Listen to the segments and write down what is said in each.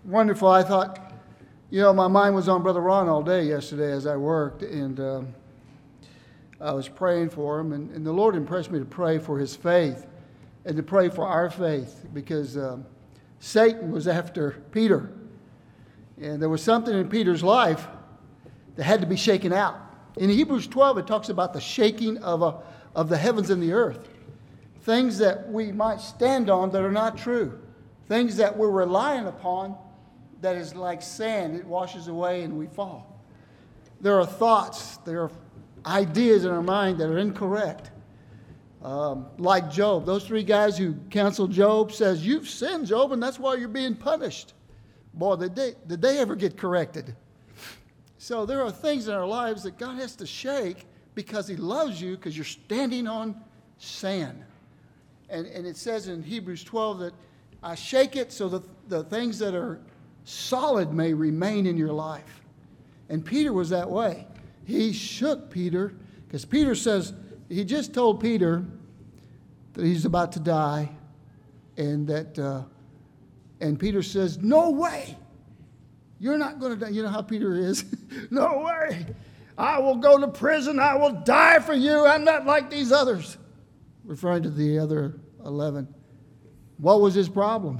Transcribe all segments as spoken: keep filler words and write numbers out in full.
wonderful. I thought, you know, my mind was on Brother Ron all day yesterday as I worked, and uh, I was praying for him, and, and the Lord impressed me to pray for his faith and to pray for our faith, because um, Satan was after Peter, and there was something in Peter's life that had to be shaken out. In Hebrews twelve, it talks about the shaking of, a, of the heavens and the earth. Things that we might stand on that are not true. Things that we're relying upon that is like sand. It washes away and we fall. There are thoughts, there are ideas in our mind that are incorrect. Um, like Job. Those three guys who counseled Job says, you've sinned, Job, and that's why you're being punished. Boy, did they, did they ever get corrected? So there are things in our lives that God has to shake because he loves you, because you're standing on sand. And, and it says in Hebrews twelve that I shake it so that the things that are solid may remain in your life. And Peter was that way. He shook Peter, because Peter says, he just told Peter that he's about to die, and that, uh, and Peter says, no way. You're not going to die. You know how Peter is. No way. I will go to prison. I will die for you. I'm not like these others. Referring to the other eleven. What was his problem?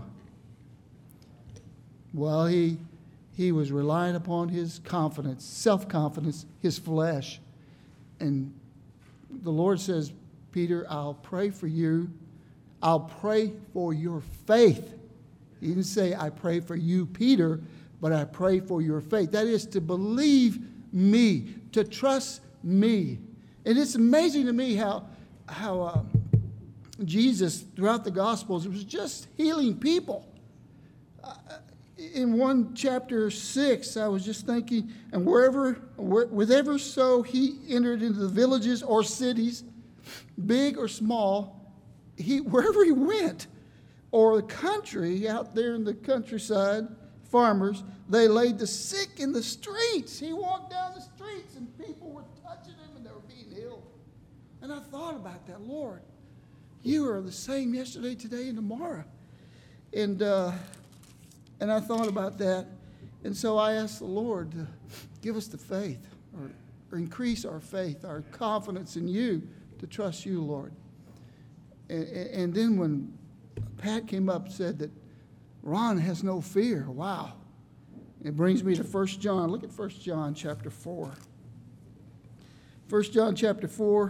Well, he, he was relying upon his confidence, self-confidence, his flesh. And the Lord says, Peter, I'll pray for you. I'll pray for your faith. He didn't say, I pray for you, Peter, but I pray for your faith. That is to believe me, to trust me. And it's amazing to me how, how uh, Jesus, throughout the Gospels, was just healing people. Uh, in one chapter six, I was just thinking, and wherever, where, wherever so he entered into the villages or cities, big or small, he wherever he went, or the country, out there in the countryside, farmers, they laid the sick in the streets. He walked down the streets and people were touching him and they were being healed. And I thought about that. Lord, you are the same yesterday, today, and tomorrow. And uh, and I thought about that. And so I asked the Lord to give us the faith, or, or increase our faith, our confidence in you, to trust you, Lord. And, and then when Pat came up and said that Ron has no fear, wow. It brings me to First John. Look at First John chapter four. First John chapter four.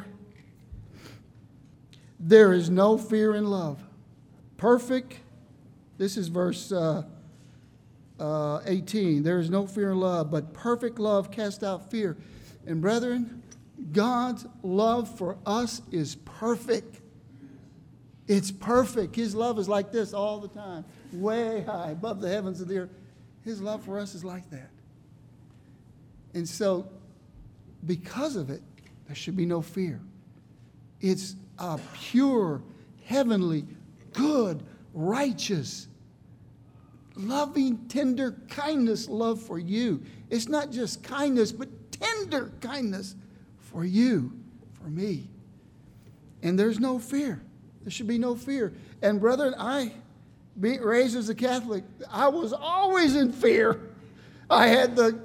There is no fear in love. Perfect. This is verse uh, uh, eighteen. There is no fear in love, but perfect love casts out fear. And brethren, God's love for us is perfect. It's perfect. His love is like this all the time, way high above the heavens and the earth. His love for us is like that. And so, because of it, there should be no fear. It's a pure, heavenly, good, righteous, loving, tender kindness love for you. It's not just kindness, but tender kindness for you, for me. And there's no fear. There should be no fear. And brethren, I, being raised as a Catholic, I was always in fear. I had the,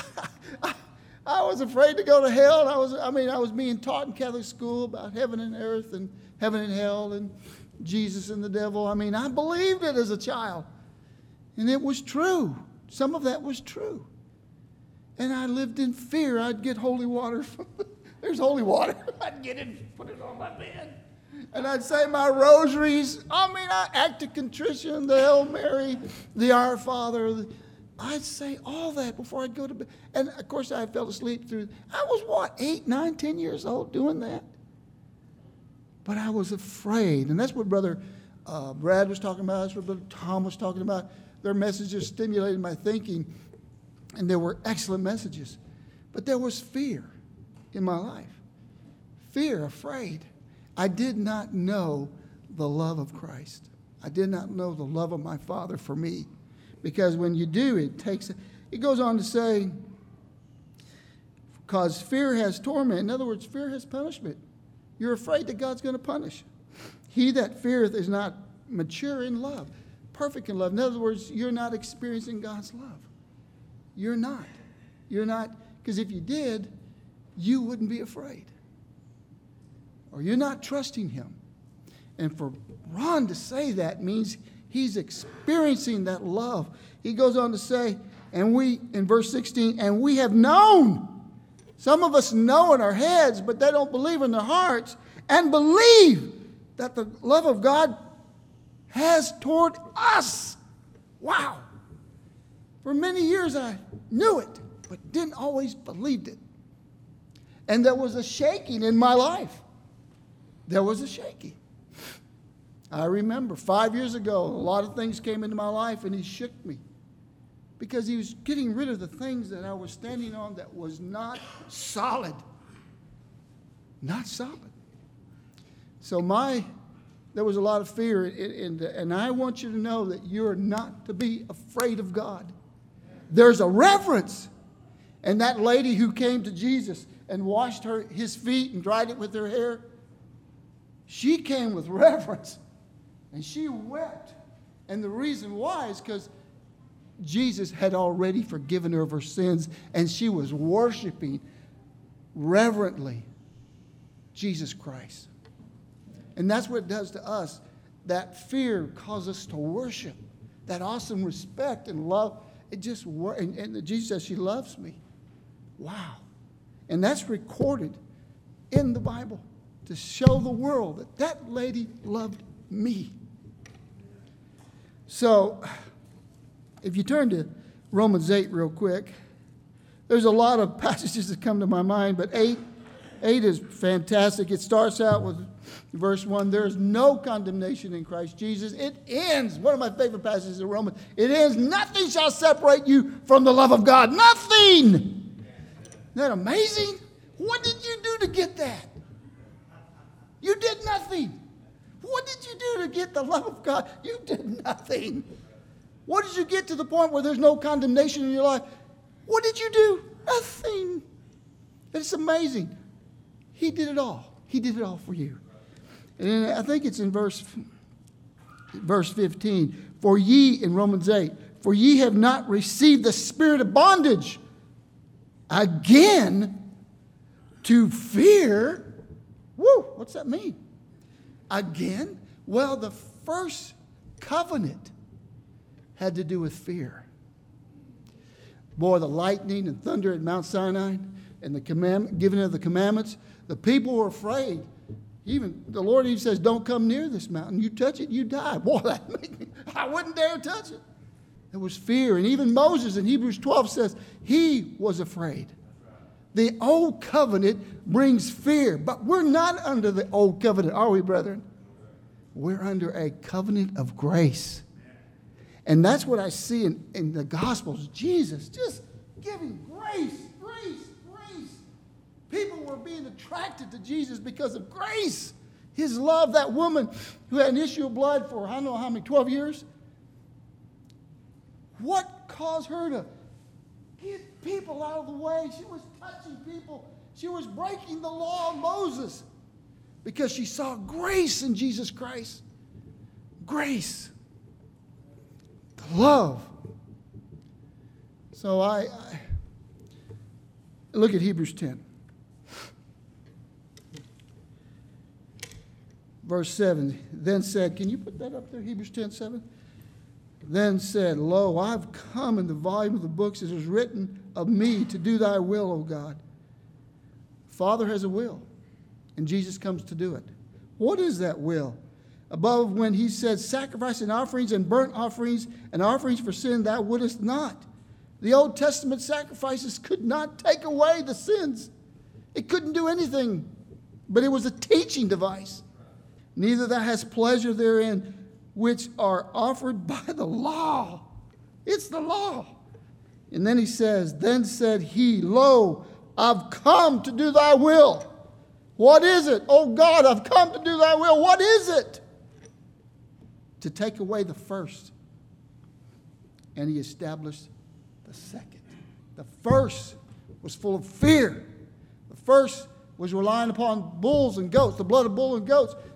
I was afraid to go to hell. I was, I mean, I was being taught in Catholic school about heaven and earth and heaven and hell and Jesus and the devil. I mean, I believed it as a child. And it was true. Some of that was true. And I lived in fear. I'd get holy water. There's holy water. I'd get it, put it on my bed. And I'd say my rosaries. I mean, I acted contrition, the Hail Mary, the Our Father. I'd say all that before I'd go to bed. And, of course, I fell asleep through. I was, what, eight, nine, ten years old doing that? But I was afraid. And that's what Brother uh, Brad was talking about. That's what Brother Tom was talking about. Their messages stimulated my thinking. And there were excellent messages. But there was fear in my life. Fear, afraid. I did not know the love of Christ. I did not know the love of my Father for me. Because when you do, it takes, it goes on to say, because fear has torment. In other words, fear has punishment. You're afraid that God's going to punish. He that feareth is not mature in love. perfect in love. In other words, you're not experiencing God's love. You're not. You're not, because if you did, you wouldn't be afraid. Or you're not trusting him. And for Ron to say that means he's experiencing that love. He goes on to say, and we, in verse sixteen, and we have known. Some of us know in our heads, but they don't believe in their hearts, and believe that the love of God has toward us. Wow. For many years I knew it, but didn't always believe it. And there was a shaking in my life. There was a shaking. I remember five years ago, a lot of things came into my life, and he shook me. Because he was getting rid of the things that I was standing on that was not solid. Not solid. So my, there was a lot of fear, in, in, and I want you to know that you're not to be afraid of God. There's a reverence. And that lady who came to Jesus and washed her, his feet and dried it with her hair, she came with reverence. And she wept. And the reason why is because Jesus had already forgiven her of her sins, and she was worshiping reverently Jesus Christ. And that's what it does to us. That fear causes us to worship. That awesome respect and love. It just works. And, and Jesus says, she loves me. Wow. And that's recorded in the Bible to show the world that that lady loved me. So, if you turn to Romans eight real quick, there's a lot of passages that come to my mind, but eight, eight is fantastic. It starts out with verse one, there is no condemnation in Christ Jesus. It ends, one of my favorite passages in Romans, it ends, nothing shall separate you from the love of God. Nothing! Isn't that amazing? What did you do to get that? You did nothing. What did you do to get the love of God? You did nothing. What did you get to the point where there's no condemnation in your life? What did you do? Nothing. It's amazing. He did it all. He did it all for you. And I think it's in verse, verse fifteen. For ye, in Romans eight, for ye have not received the spirit of bondage again to fear. Woo, what's that mean? Again? Well, the first covenant had to do with fear. Boy, the lightning and thunder at Mount Sinai and the command, giving of the commandments, the people were afraid. Even the Lord even says, don't come near this mountain. You touch it, you die. Boy, that made me, I wouldn't dare touch it. It was fear. And even Moses in Hebrews twelve says he was afraid. The old covenant brings fear, but we're not under the old covenant, are we, brethren? We're under a covenant of grace. And that's what I see in, in the Gospels. Jesus just giving grace, grace, grace. People were being attracted to Jesus because of grace. His love, that woman who had an issue of blood for I don't know how many, twelve years. What caused her to get people out of the way? She was touching people. She was breaking the law of Moses because she saw grace in Jesus Christ. Grace. Love. So I, I look at Hebrews ten. Verse seven. Then said, can you put that up there, Hebrews ten, seven? Then said, lo, I've come in the volume of the books as is written of me to do thy will, O God. Father has a will, and Jesus comes to do it. What is that will? Above when he said, sacrifice and offerings and burnt offerings and offerings for sin thou wouldest not. The Old Testament sacrifices could not take away the sins. It couldn't do anything, but it was a teaching device. Neither thou hast pleasure therein, which are offered by the law. It's the law. And then he says, then said he, lo, I've come to do thy will. What is it? Oh God, I've come to do thy will. What is it? To take away the first. And he established the second. The first was full of fear. The first was relying upon bulls and goats, the blood of bulls and goats.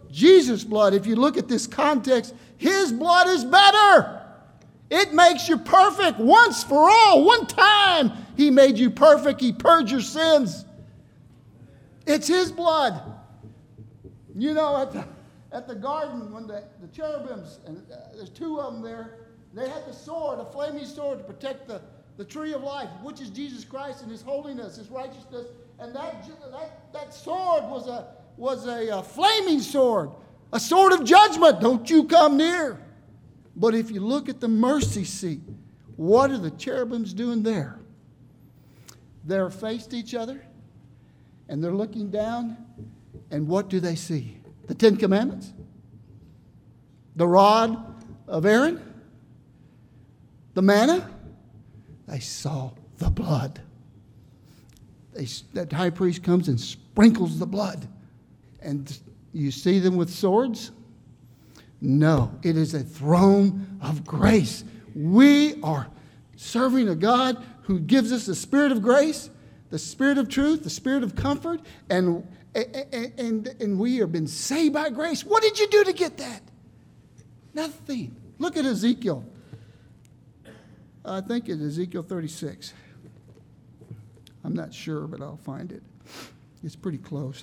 Jesus' blood, if you look at this context, his blood is better. It makes you perfect once for all. One time he made you perfect. He purged your sins. It's his blood. You know, at the, at the garden, when the, the cherubims, and uh, there's two of them there, they had the sword, a flaming sword to protect the, the tree of life, which is Jesus Christ and his holiness, his righteousness. And that, that, that sword was a, was a, a flaming sword, a sword of judgment. Don't you come near. But if you look at the mercy seat, what are the cherubims doing there? They're faced each other, and they're looking down, and what do they see? The Ten Commandments? The rod of Aaron? The manna? They saw the blood. They, that high priest comes and sprinkles the blood. And you see them with swords? No, it is a throne of grace. We are serving a God who gives us the spirit of grace, the spirit of truth, the spirit of comfort, and, and, and, and we have been saved by grace. What did you do to get that? Nothing. Look at Ezekiel. I think it's Ezekiel thirty-six. I'm not sure, but I'll find it. It's pretty close.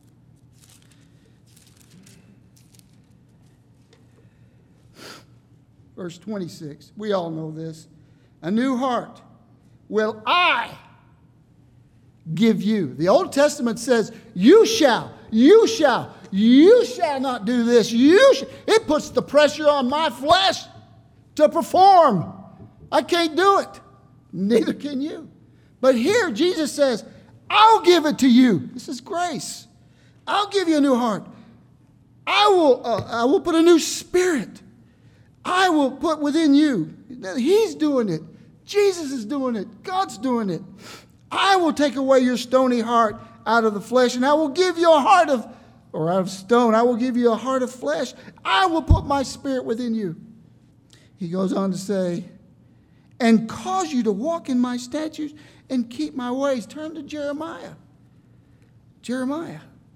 Verse twenty-six. We all know this. A new heart will I give you. The Old Testament says, you shall, you shall, you shall not do this. You sh-. It puts the pressure on my flesh to perform. I can't do it. Neither can you. But here Jesus says, I'll give it to you. This is grace. I'll give you a new heart. I will, uh, I will put a new spirit. I will put within you. He's doing it. Jesus is doing it. God's doing it. I will take away your stony heart out of the flesh, and I will give you a heart of, or out of stone, I will give you a heart of flesh. I will put my spirit within you. He goes on to say, and cause you to walk in my statutes and keep my ways. Turn to Jeremiah. Jeremiah.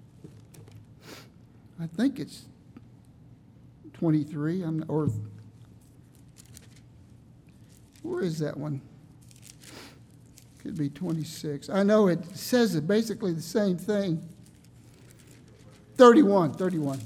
I think it's twenty-three, I'm, or where is that one? Could be twenty-six. I know it says it basically the same thing. thirty-one, thirty-one.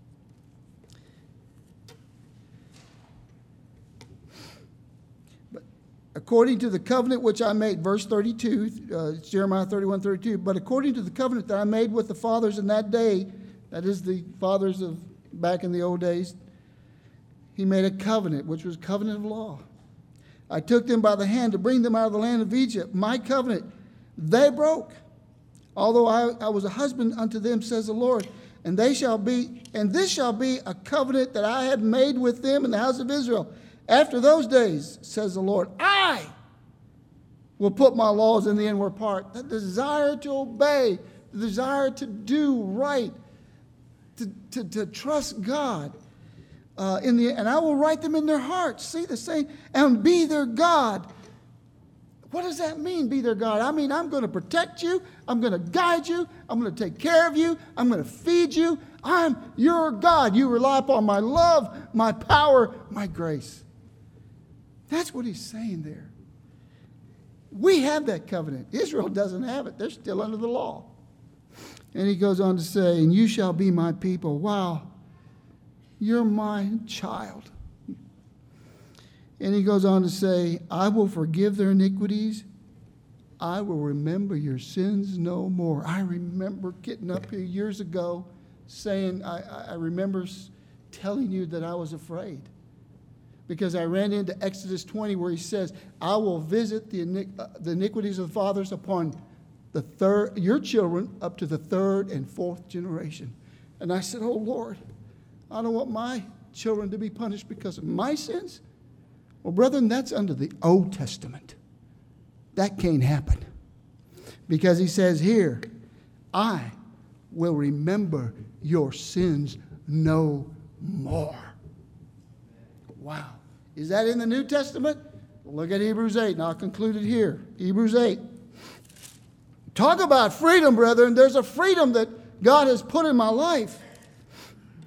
But according to the covenant which I made, verse thirty-two, uh, it's Jeremiah thirty-one, thirty-two. But according to the covenant that I made with the fathers in that day, that is the fathers of back in the old days, he made a covenant, which was covenant of law. I took them by the hand to bring them out of the land of Egypt. My covenant they broke, although I, I was a husband unto them, says the Lord. And they shall be, and this shall be a covenant that I have made with them in the house of Israel. After those days, says the Lord, I will put my laws in the inward part. The desire to obey, the desire to do right, to, to, to trust God. Uh, in the, and I will write them in their hearts. See the same, and be their God. What does that mean, be their God? I mean, I'm going to protect you. I'm going to guide you. I'm going to take care of you. I'm going to feed you. I'm your God. You rely upon my love, my power, my grace. That's what he's saying there. We have that covenant. Israel doesn't have it. They're still under the law. And he goes on to say, and you shall be my people. Wow. You're my child. And he goes on to say, I will forgive their iniquities. I will remember your sins no more. I remember getting up here years ago saying, I, I remember telling you that I was afraid. Because I ran into Exodus twenty where he says, I will visit the, iniqu- uh, the iniquities of the fathers upon the third, your children up to the third and fourth generation. And I said, oh Lord, I don't want my children to be punished because of my sins. Well, brethren, that's under the Old Testament. That can't happen. Because he says here, I will remember your sins no more. Wow. Is that in the New Testament? Look at Hebrews eight, and I'll conclude it here. Hebrews eight. Talk about freedom, brethren. There's a freedom that God has put in my life.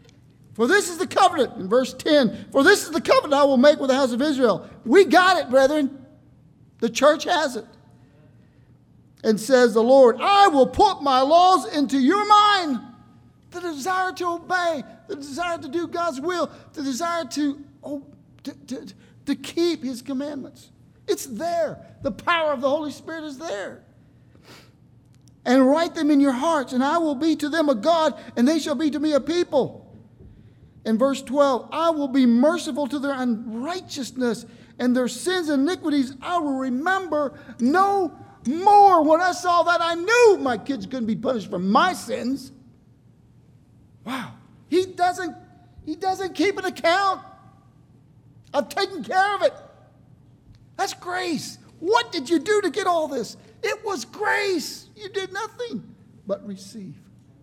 For this is the covenant, in verse ten, for this is the covenant I will make with the house of Israel. We got it, brethren. The church has it. And says the Lord, I will put my laws into your mind. The desire to obey, the desire to do God's will, the desire to, oh, to, to, to keep his commandments. It's there. The power of the Holy Spirit is there. And write them in your hearts, and I will be to them a God, and they shall be to me a people. In verse twelve, I will be merciful to their unrighteousness, and their sins and iniquities I will remember no more. When I saw that, I knew my kids couldn't be punished for my sins. Wow. He doesn't, he doesn't keep an account. I've taken care of it. That's grace. What did you do to get all this? It was grace. You did nothing but receive.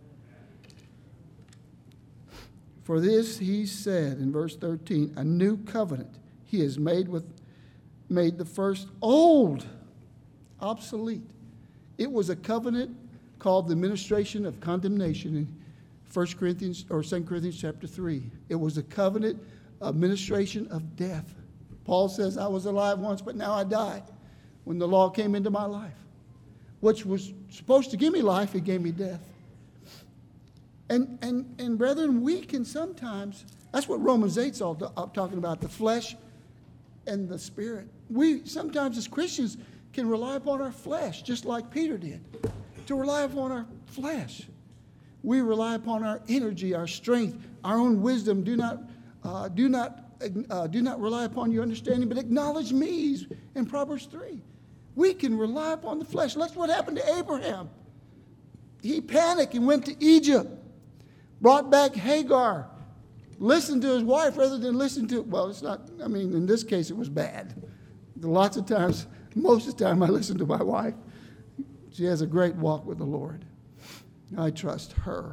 For this he said in verse thirteen, a new covenant he has made with made the first old, obsolete. It was a covenant called the ministration of condemnation in First Corinthians or Second Corinthians chapter three. It was a covenant of ministration of death. Paul says, I was alive once, but now I die. When the law came into my life, which was supposed to give me life, it gave me death. And, and, and brethren, we can sometimes, that's what Romans eight is all talking about, the flesh and the spirit. We sometimes as Christians can rely upon our flesh, just like Peter did, to rely upon our flesh. We rely upon our energy, our strength, our own wisdom. Do not, uh, do not, uh, do not rely upon your understanding, but acknowledge me in Proverbs three. We can rely upon the flesh. That's what happened to Abraham. He panicked and went to Egypt, brought back Hagar, listened to his wife rather than listen to, well, it's not, I mean, in this case, it was bad. Lots of times, most of the time, I listen to my wife. She has a great walk with the Lord. I trust her.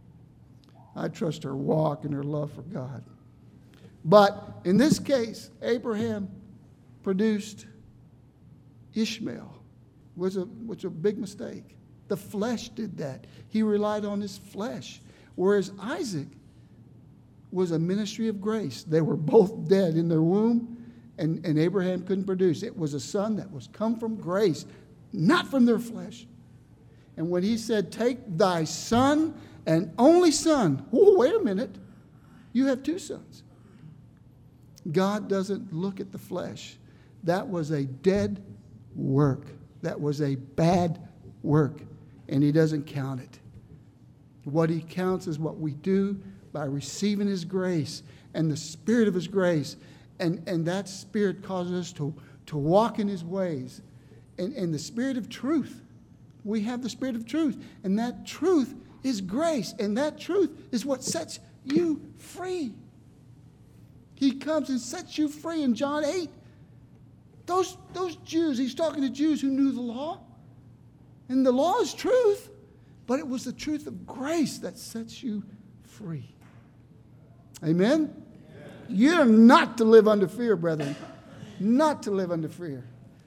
I trust her walk and her love for God. But in this case, Abraham produced Ishmael, was a, was a big mistake. The flesh did that. He relied on his flesh. Whereas Isaac was a ministry of grace. They were both dead in their womb, and, and Abraham couldn't produce. It was a son that was come from grace, not from their flesh. And when he said, take thy son and only son, oh, wait a minute, you have two sons. God doesn't look at the flesh. That was a dead work. That was a bad work, and he doesn't count it. What he counts is what we do by receiving his grace and the spirit of his grace, and, and that spirit causes us to, to walk in his ways. And, and the spirit of truth, we have the spirit of truth, and that truth is grace, and that truth is what sets you free. He comes and sets you free in John eight. Those, those Jews, he's talking to Jews who knew the law. And the law is truth, but it was the truth of grace that sets you free. Amen? Amen. You're not to live under fear, brethren. Not to live under fear.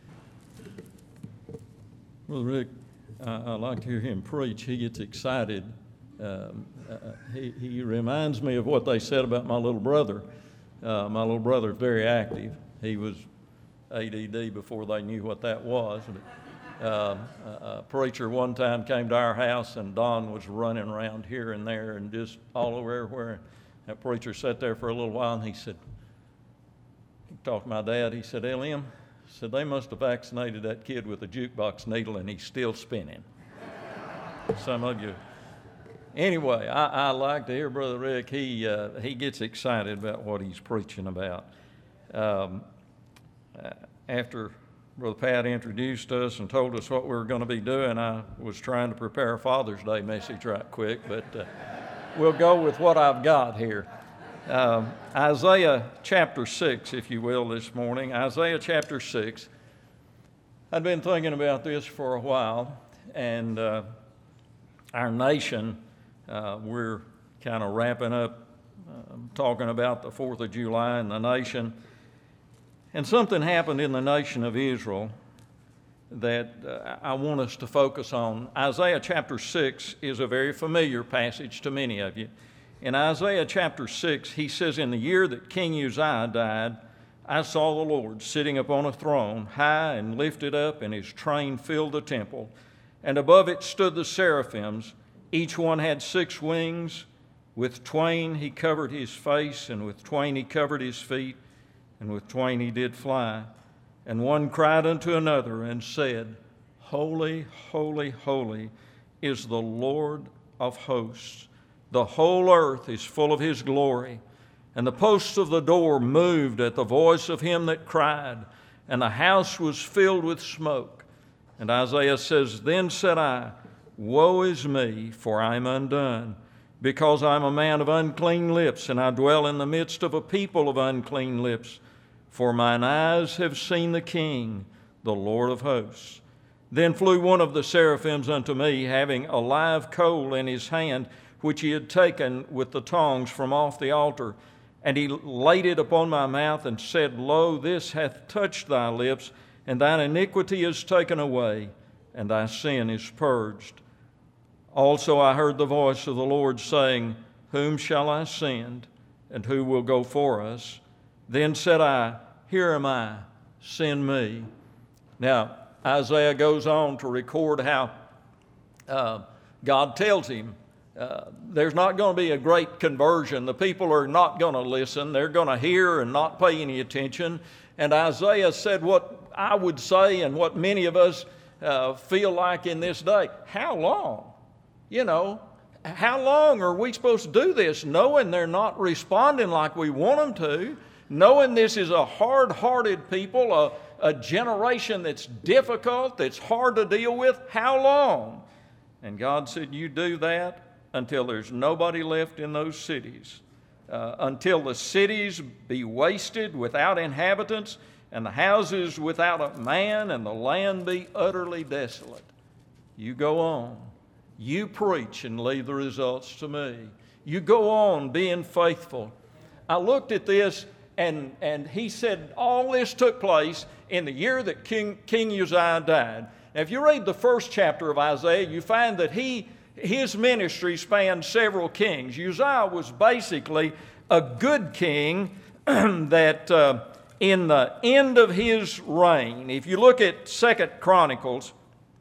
Well, Rick, I, I like to hear him preach. He gets excited. Um, uh, he, he reminds me of what they said about my little brother. Uh, my little brother is very active. He was A D D before they knew what that was. But, uh, a, a preacher one time came to our house, and Don was running around here and there and just all over everywhere. That preacher sat there for a little while, and he said, he talked to my dad, he said, L M, said, they must have vaccinated that kid with a jukebox needle, and he's still spinning. Some of you. Anyway, I, I like to hear Brother Rick. He, uh, he gets excited about what he's preaching about. Um, Uh, after Brother Pat introduced us and told us what we were going to be doing, I was trying to prepare a Father's Day message right quick, but uh, we'll go with what I've got here. Um, Isaiah chapter six, if you will, this morning. Isaiah chapter six. I'd been thinking about this for a while, and uh, our nation, uh, we're kind of wrapping up uh, talking about the fourth of July and the nation. And something happened in the nation of Israel that uh, I want us to focus on. Isaiah chapter six is a very familiar passage to many of you. In Isaiah chapter six, he says, in the year that King Uzziah died, I saw the Lord sitting upon a throne, high and lifted up, and his train filled the temple. And above it stood the seraphims. Each one had six wings. With twain he covered his face, and with twain he covered his feet, and with twain he did fly. And one cried unto another and said, Holy, holy, holy is the Lord of hosts. The whole earth is full of his glory. And the posts of the door moved at the voice of him that cried, and the house was filled with smoke. And Isaiah says, Then said I, Woe is me, for I am undone, because I am a man of unclean lips, and I dwell in the midst of a people of unclean lips. For mine eyes have seen the King, the Lord of hosts. Then flew one of the seraphims unto me, having a live coal in his hand, which he had taken with the tongs from off the altar. And he laid it upon my mouth, and said, Lo, this hath touched thy lips, and thine iniquity is taken away, and thy sin is purged. Also I heard the voice of the Lord saying, Whom shall I send, and who will go for us? Then said I, Here am I, send me. Now, Isaiah goes on to record how uh, God tells him, uh, there's not going to be a great conversion. The people are not going to listen. They're going to hear and not pay any attention. And Isaiah said what I would say and what many of us uh, feel like in this day. How long? You know, how long are we supposed to do this, knowing they're not responding like we want them to, knowing this is a hard-hearted people, a, a generation that's difficult, that's hard to deal with? How long? And God said, you do that until there's nobody left in those cities, uh, until the cities be wasted without inhabitants, and the houses without a man, and the land be utterly desolate. You go on. You preach and leave the results to me. You go on being faithful. I looked at this, and, and he said all this took place in the year that King, King Uzziah died. Now, if you read the first chapter of Isaiah, you find that he his ministry spanned several kings. Uzziah was basically a good king that uh, in the end of his reign, if you look at Second Chronicles,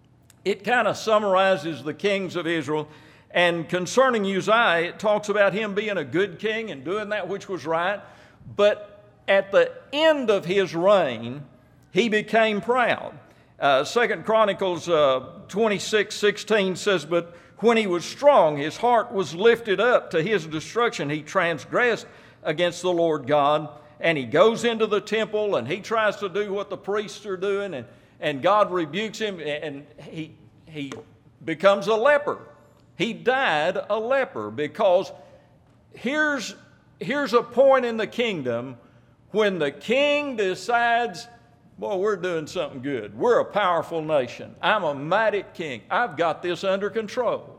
it kind of summarizes the kings of Israel. And concerning Uzziah, it talks about him being a good king and doing that which was right. But at the end of his reign, he became proud. Uh, Second Chronicles uh, twenty-six sixteen says, But when he was strong, his heart was lifted up to his destruction. He transgressed against the Lord God, and he goes into the temple, and he tries to do what the priests are doing, and, and God rebukes him, and he, he becomes a leper. He died a leper because here's, here's a point in the kingdom when the king decides, boy, we're doing something good. We're a powerful nation. I'm a mighty king. I've got this under control.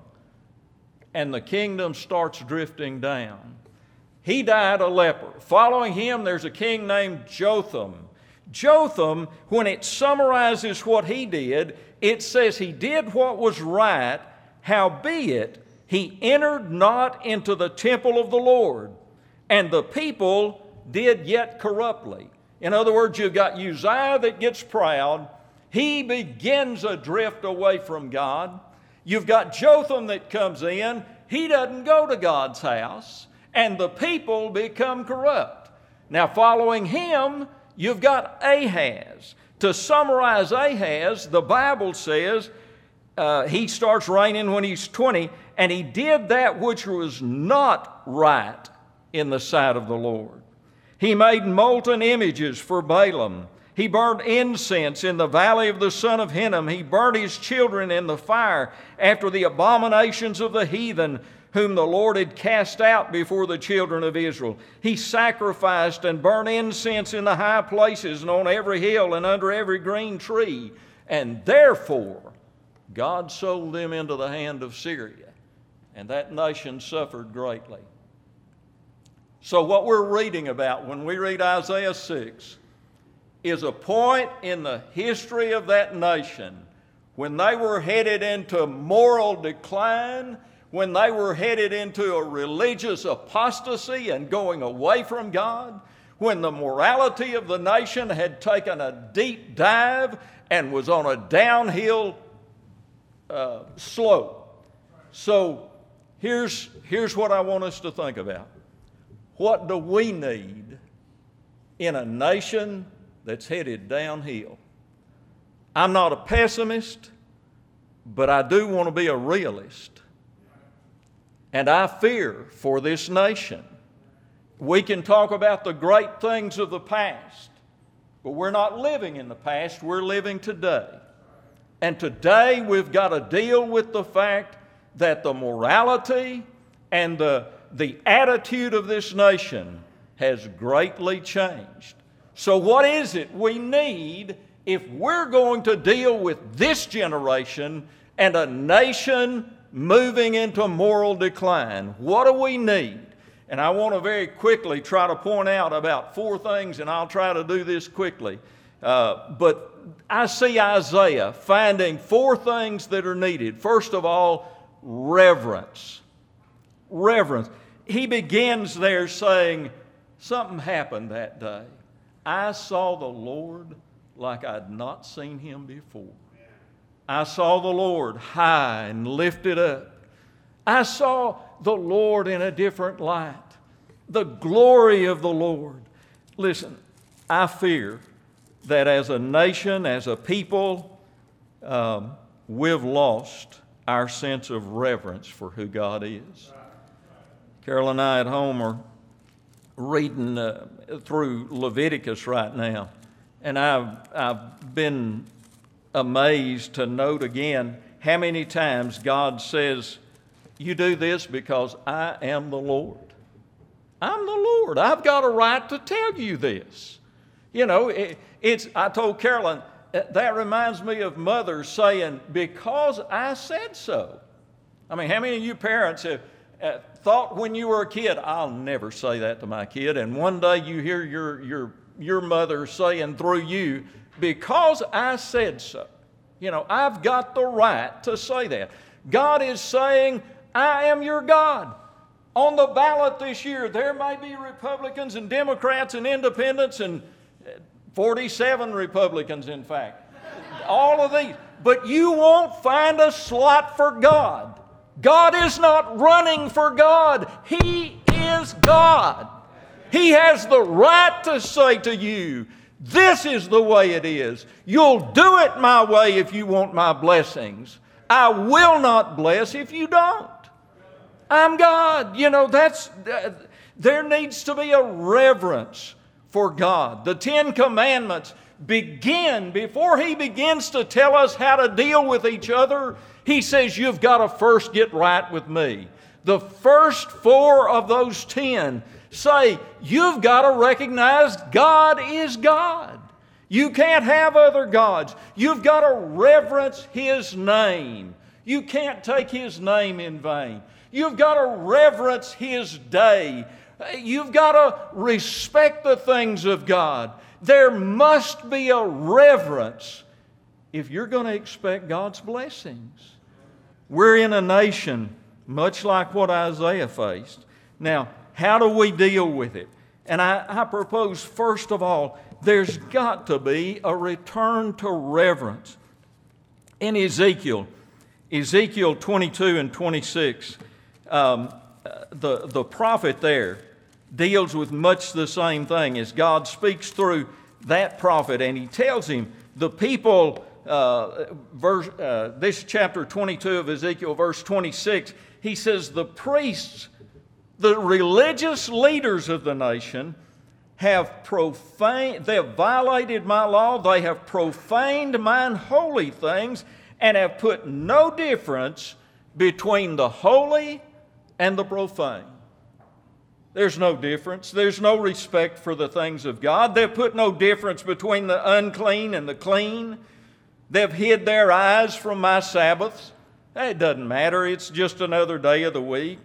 And the kingdom starts drifting down. He died a leper. Following him, there's a king named Jotham. Jotham, when it summarizes what he did, it says he did what was right, howbeit he entered not into the temple of the Lord, and the people did yet corruptly. In other words, you've got Uzziah that gets proud. He begins a drift away from God. You've got Jotham that comes in. He doesn't go to God's house. And the people become corrupt. Now, following him, you've got Ahaz. To summarize Ahaz, the Bible says uh, he starts reigning when he's twenty, and he did that which was not right in the sight of the Lord. He made molten images for Balaam. He burned incense in the valley of the son of Hinnom. He burnt his children in the fire after the abominations of the heathen, whom the Lord had cast out before the children of Israel. He sacrificed and burnt incense in the high places and on every hill and under every green tree. And therefore, God sold them into the hand of Syria, and that nation suffered greatly. So what we're reading about when we read Isaiah six is a point in the history of that nation when they were headed into moral decline, when they were headed into a religious apostasy and going away from God, when the morality of the nation had taken a deep dive and was on a downhill uh, slope. So here's, here's what I want us to think about. What do we need in a nation that's headed downhill? I'm not a pessimist, but I do want to be a realist. And I fear for this nation. We can talk about the great things of the past, but we're not living in the past, we're living today. And today we've got to deal with the fact that the morality and the, the attitude of this nation has greatly changed. So what is it we need if we're going to deal with this generation and a nation moving into moral decline? What do we need? And I want to very quickly try to point out about four things, and I'll try to do this quickly. Uh, but I see Isaiah finding four things that are needed. First of all, reverence. Reverence. He begins there saying, something happened that day. I saw the Lord like I'd not seen Him before. I saw the Lord high and lifted up. I saw the Lord in a different light. The glory of the Lord. Listen, I fear that as a nation, as a people, um, we've lost our sense of reverence for who God is. Carol and I at home are reading uh, through Leviticus right now, and I've, I've been amazed to note again how many times God says, you do this because I am the Lord. I'm the Lord. I've got a right to tell you this. You know, it, it's, I told Carolyn, that reminds me of mothers saying, because I said so. I mean, how many of you parents have uh, thought when you were a kid, I'll never say that to my kid, and one day you hear your, your, your mother saying through you, because I said so. You know, I've got the right to say that. God is saying, I am your God. On the ballot this year, there may be Republicans and Democrats and independents and forty-seven Republicans, in fact. All of these. But you won't find a slot for God. God is not running for God. He is God. He has the right to say to you, this is the way it is. You'll do it my way if you want my blessings. I will not bless if you don't. I'm God. You know, that's, uh, there needs to be a reverence for God. The Ten Commandments begin, before He begins to tell us how to deal with each other, He says, you've got to first get right with me. The first four of those ten say, you've got to recognize God is God. You can't have other gods. You've got to reverence His name. You can't take His name in vain. You've got to reverence His day. You've got to respect the things of God. There must be a reverence if you're going to expect God's blessings. We're in a nation much like what Isaiah faced. Now, how do we deal with it? And I, I propose, first of all, there's got to be a return to reverence. In Ezekiel, Ezekiel twenty-two and twenty-six, um, the, the prophet there deals with much the same thing as God speaks through that prophet, and he tells him, the people, uh, verse, uh, this chapter twenty-two of Ezekiel, verse twenty-six, he says, the priests, the religious leaders of the nation have profaned, they have violated my law, they have profaned mine holy things, and have put no difference between the holy and the profane. There's no difference. There's no respect for the things of God. They've put no difference between the unclean and the clean. They've hid their eyes from my Sabbaths. It doesn't matter. It's just another day of the week.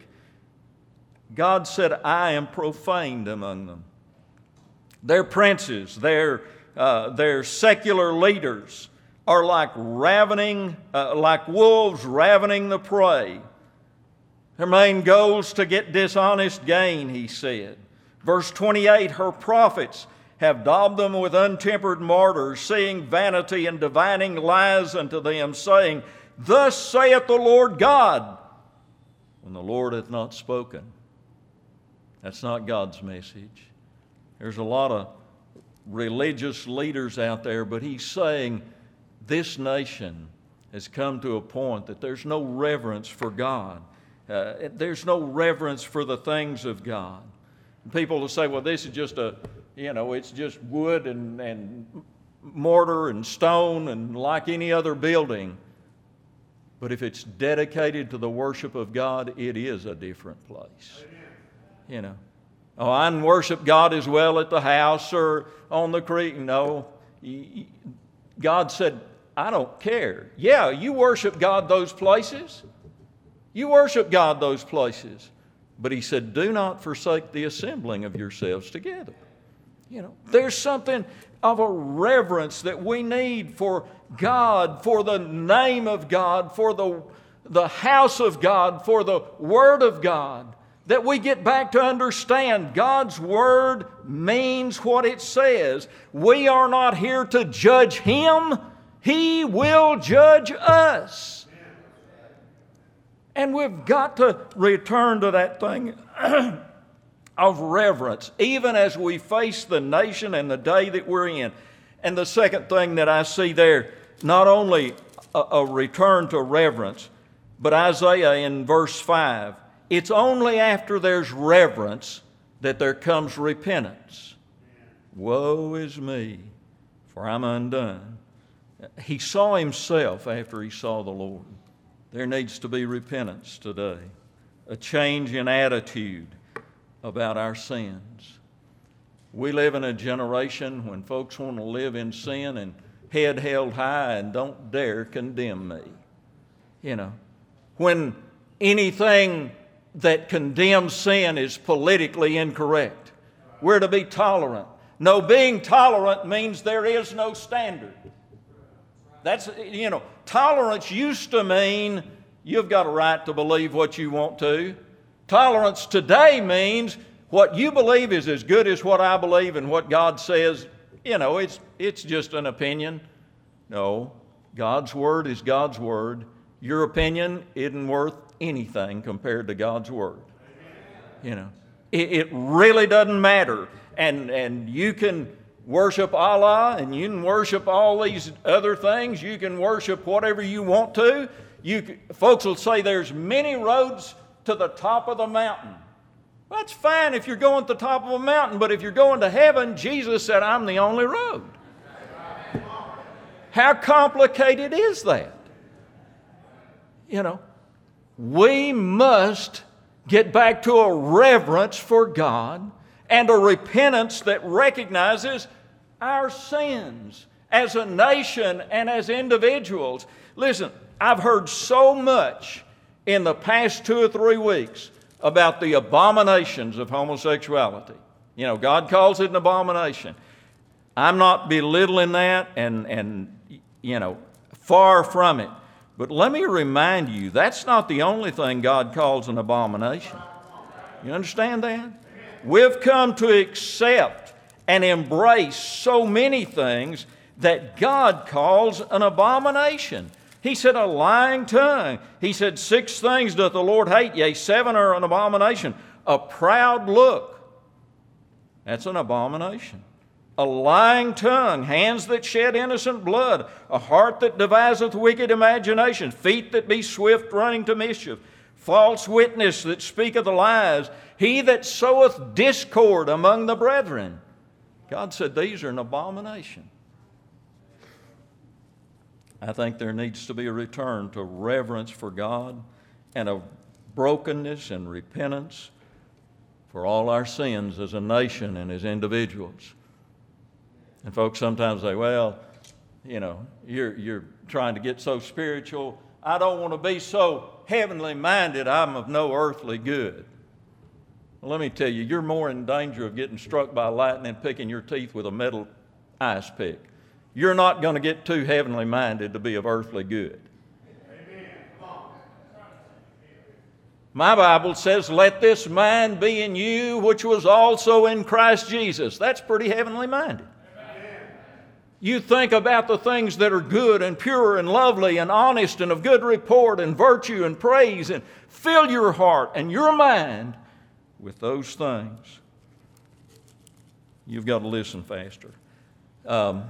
God said, I am profaned among them. Their princes, their, uh, their secular leaders are like ravening, uh, like wolves ravening the prey. Her main goal's to get dishonest gain, he said. Verse twenty-eight, her prophets have daubed them with untempered mortar, seeing vanity and divining lies unto them, saying, Thus saith the Lord God, when the Lord hath not spoken. That's not God's message. There's a lot of religious leaders out there, but he's saying this nation has come to a point that there's no reverence for God. Uh, there's no reverence for the things of God. People will say, well, this is just a, you know, it's just wood and, and mortar and stone and like any other building. But if it's dedicated to the worship of God, it is a different place. Amen. You know, oh, I can worship God as well at the house or on the creek. No, God said, I don't care. Yeah, you worship God those places. You worship God those places. But he said, do not forsake the assembling of yourselves together. You know, there's something of a reverence that we need for God, for the name of God, for the, the house of God, for the Word of God, that we get back to understand God's Word means what it says. We are not here to judge Him. He will judge us. And we've got to return to that thing of reverence, even as we face the nation and the day that we're in. And the second thing that I see there, not only a, a return to reverence, but Isaiah in verse five, it's only after there's reverence that there comes repentance. Woe is me, for I'm undone. He saw himself after he saw the Lord. There needs to be repentance today, a change in attitude about our sins. We live in a generation when folks want to live in sin and head held high and don't dare condemn me. You know, when anything that condemns sin is politically incorrect, we're to be tolerant. No, being tolerant means there is no standard. That's, you know, tolerance used to mean you've got a right to believe what you want to. Tolerance today means what you believe is as good as what I believe, and what God says, you know, it's, it's just an opinion. No, God's Word is God's Word. Your opinion isn't worth anything compared to God's Word. You know, it, it really doesn't matter. And, and you can worship Allah, and you can worship all these other things. You can worship whatever you want to. You, folks will say there's many roads to the top of the mountain. Well, that's fine if you're going to the top of a mountain, but if you're going to heaven, Jesus said, I'm the only road. How complicated is that? You know, we must get back to a reverence for God and a repentance that recognizes our sins as a nation and as individuals. Listen, I've heard so much in the past two or three weeks about the abominations of homosexuality. You know, God calls it an abomination. I'm not belittling that and, and you know, far from it. But let me remind you, that's not the only thing God calls an abomination. You understand that? We've come to accept and embrace so many things that God calls an abomination. He said a lying tongue. He said six things doth the Lord hate, yea, seven are an abomination. A proud look, that's an abomination. A lying tongue, hands that shed innocent blood, a heart that deviseth wicked imagination, feet that be swift running to mischief, false witness that speaketh lies, he that soweth discord among the brethren. God said these are an abomination. I think there needs to be a return to reverence for God and a brokenness and repentance for all our sins as a nation and as individuals. And folks sometimes say, well, you know, you're, you're trying to get so spiritual. I don't want to be so heavenly minded. I'm of no earthly good. Well, let me tell you, you're more in danger of getting struck by lightning and picking your teeth with a metal ice pick. You're not going to get too heavenly minded to be of earthly good. My Bible says, let this mind be in you, which was also in Christ Jesus. That's pretty heavenly minded. You think about the things that are good and pure and lovely and honest and of good report and virtue and praise, and fill your heart and your mind with those things. You've got to listen faster. Um,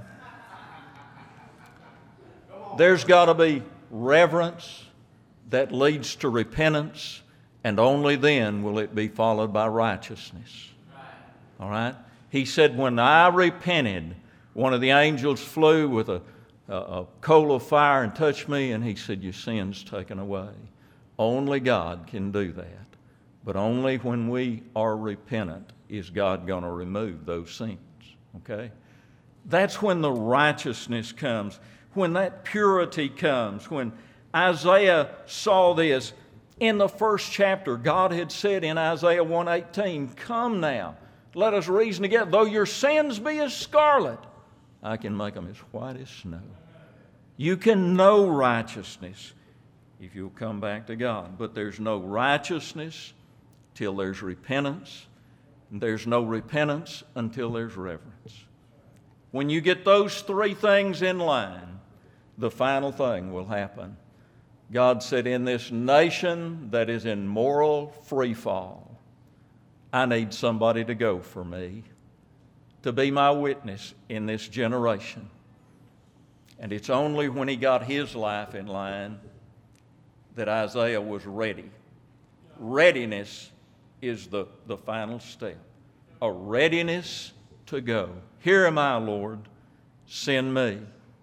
there's got to be reverence that leads to repentance, and only then will it be followed by righteousness. All right? He said, when I repented, one of the angels flew with a, a, a coal of fire and touched me, and he said, your sin's taken away. Only God can do that. But only when we are repentant is God going to remove those sins. Okay? That's when the righteousness comes, when that purity comes, when Isaiah saw this. In the first chapter, God had said in Isaiah one eighteen, come now, let us reason together. Though your sins be as scarlet, I can make them as white as snow. You can know righteousness if you'll come back to God. But there's no righteousness till there's repentance. And there's no repentance until there's reverence. When you get those three things in line, the final thing will happen. God said, in this nation that is in moral freefall, I need somebody to go for me, to be my witness in this generation. And it's only when he got his life in line that Isaiah was ready. Readiness is the, the final step. A readiness to go. Here am I, Lord, send me.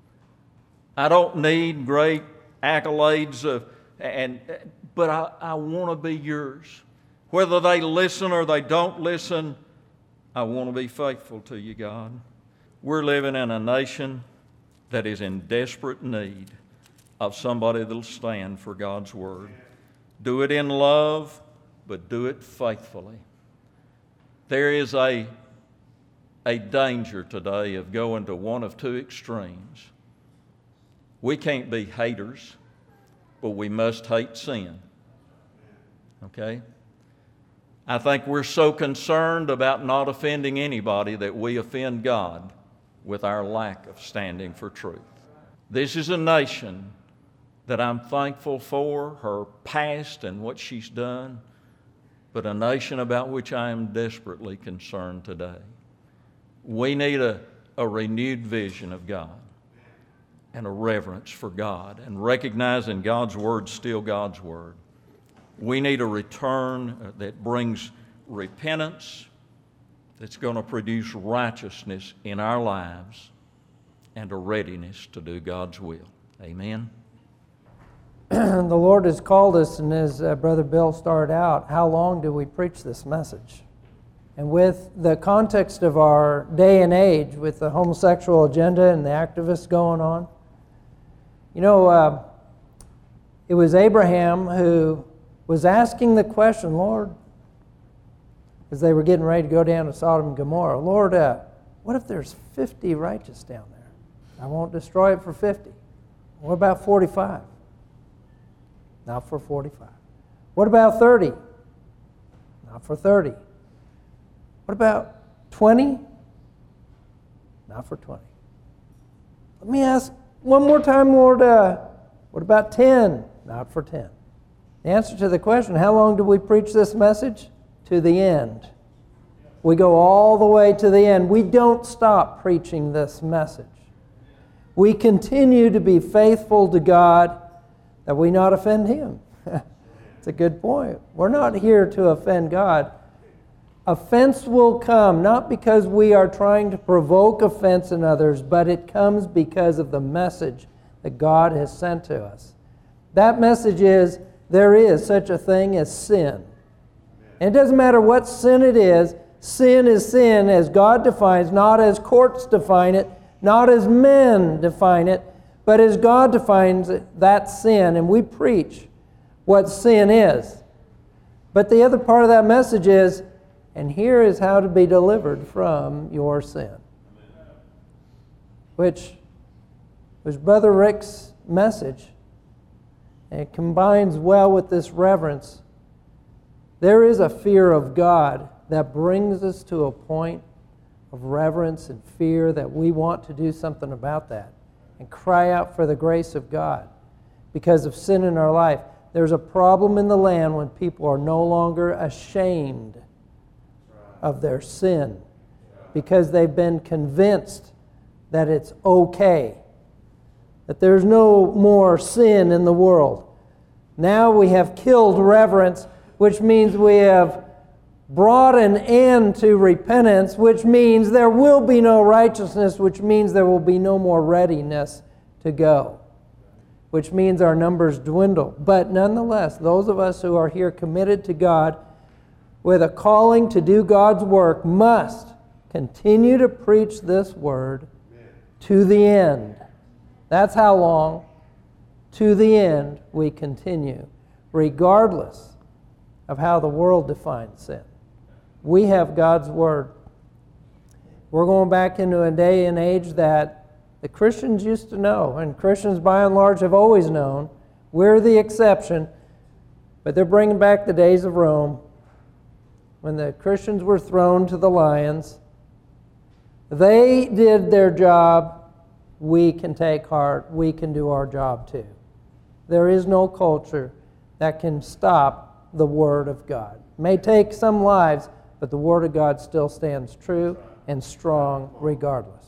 I don't need great accolades, of, and but I, I want to be yours. Whether they listen or they don't listen, I want to be faithful to you, God. We're living in a nation that is in desperate need of somebody that'll stand for God's Word. Do it in love, but do it faithfully. There is a, a danger today of going to one of two extremes. We can't be haters, but we must hate sin. Okay? I think we're so concerned about not offending anybody that we offend God with our lack of standing for truth. This is a nation that I'm thankful for, her past and what she's done, but a nation about which I am desperately concerned today. We need a, a renewed vision of God and a reverence for God, and recognizing God's Word's still God's Word. We need a return that brings repentance, that's going to produce righteousness in our lives, and a readiness to do God's will. Amen. The Lord has called us, and as uh, Brother Bill started out, how long do we preach this message? And with the context of our day and age, with the homosexual agenda and the activists going on, you know, uh, it was Abraham who was asking the question, Lord, as they were getting ready to go down to Sodom and Gomorrah, Lord, uh, what if there's fifty righteous down there? I won't destroy it for fifty. What about forty-five? Not for forty-five. What about thirty? Not for thirty. What about twenty? Not for twenty. Let me ask one more time, Lord, uh, what about ten? Not for ten. The answer to the question, how long do we preach this message? To the end. We go all the way to the end. We don't stop preaching this message. We continue to be faithful to God that we not offend Him. It's a good point. We're not here to offend God. Offense will come, not because we are trying to provoke offense in others, but it comes because of the message that God has sent to us. That message is, there is such a thing as sin. And it doesn't matter what sin it is, sin is sin as God defines, not as courts define it, not as men define it, but as God defines it, that sin. And we preach what sin is. But the other part of that message is, and here is how to be delivered from your sin. Which was Brother Rick's message. And it combines well with this reverence There is a fear of God that brings us to a point of reverence and fear that we want to do something about that and cry out for the grace of God because of sin in our life. There's a problem in the land when people are no longer ashamed of their sin because they've been convinced that it's okay, that there's no more sin in the world. Now we have killed reverence, which means we have brought an end to repentance, which means there will be no righteousness, which means there will be no more readiness to go, which means our numbers dwindle. But nonetheless, those of us who are here committed to God with a calling to do God's work must continue to preach this word to the end. That's how long. To the end we continue, regardless of how the world defines sin. We have God's word. We're going back into a day and age that the Christians used to know, and Christians by and large have always known. We're the exception, but they're bringing back the days of Rome when the Christians were thrown to the lions. They did their job. We can take heart. We can do our job too. There is no culture that can stop the Word of God. It may take some lives, but the Word of God still stands true and strong regardless.